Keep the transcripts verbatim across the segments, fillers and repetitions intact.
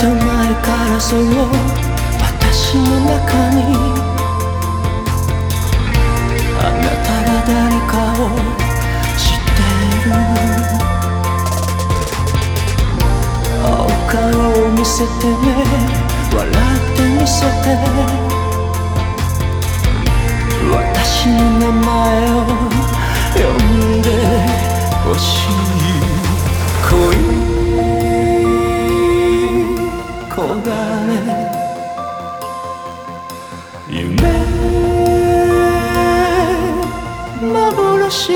と前からそう私の中にあなたが誰かを知ってる。青顔を見せてね、笑ってみせて、私の名前を呼んでほしい。恋焦がれ夢幻、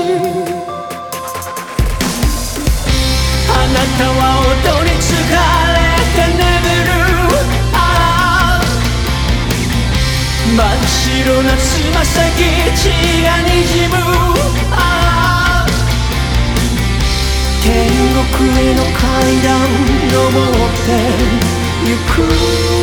あなたは音に疲れて眠る。ああ真っ白なつま先、血が滲む。ああ天国への階段登ってゆく。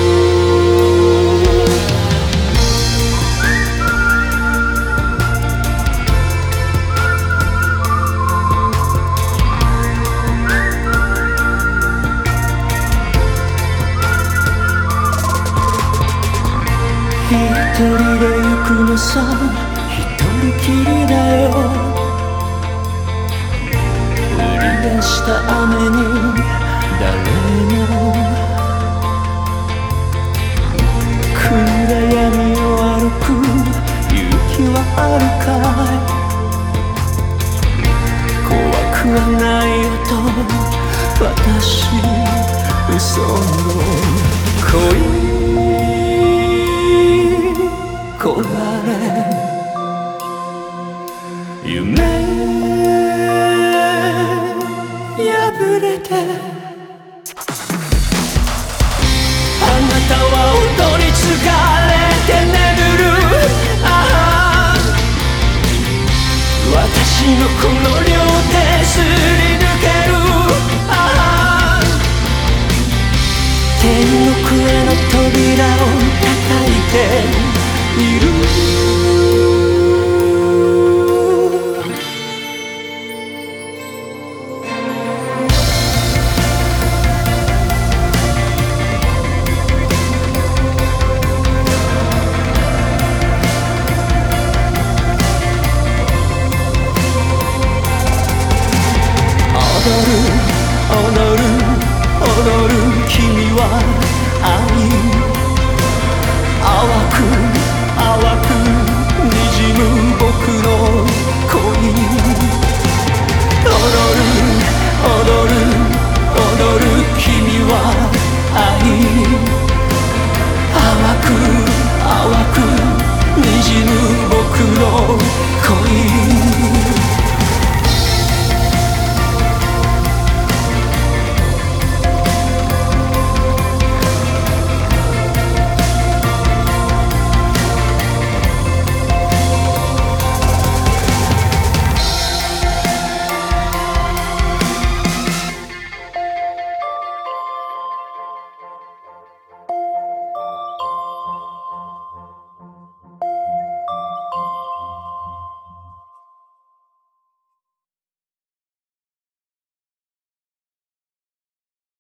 一人で行くのさ、一人きりだよ。降り出した雨に誰も暗闇を歩く勇気はあるかい。怖くはないよと私嘘の恋焦がれ夢破れて、あなたは音に疲れて眠る。ああ私のこの両手すり抜ける。ああ天国への扉を叩いている。踊る踊る踊る君は愛、淡く淡く滲む僕の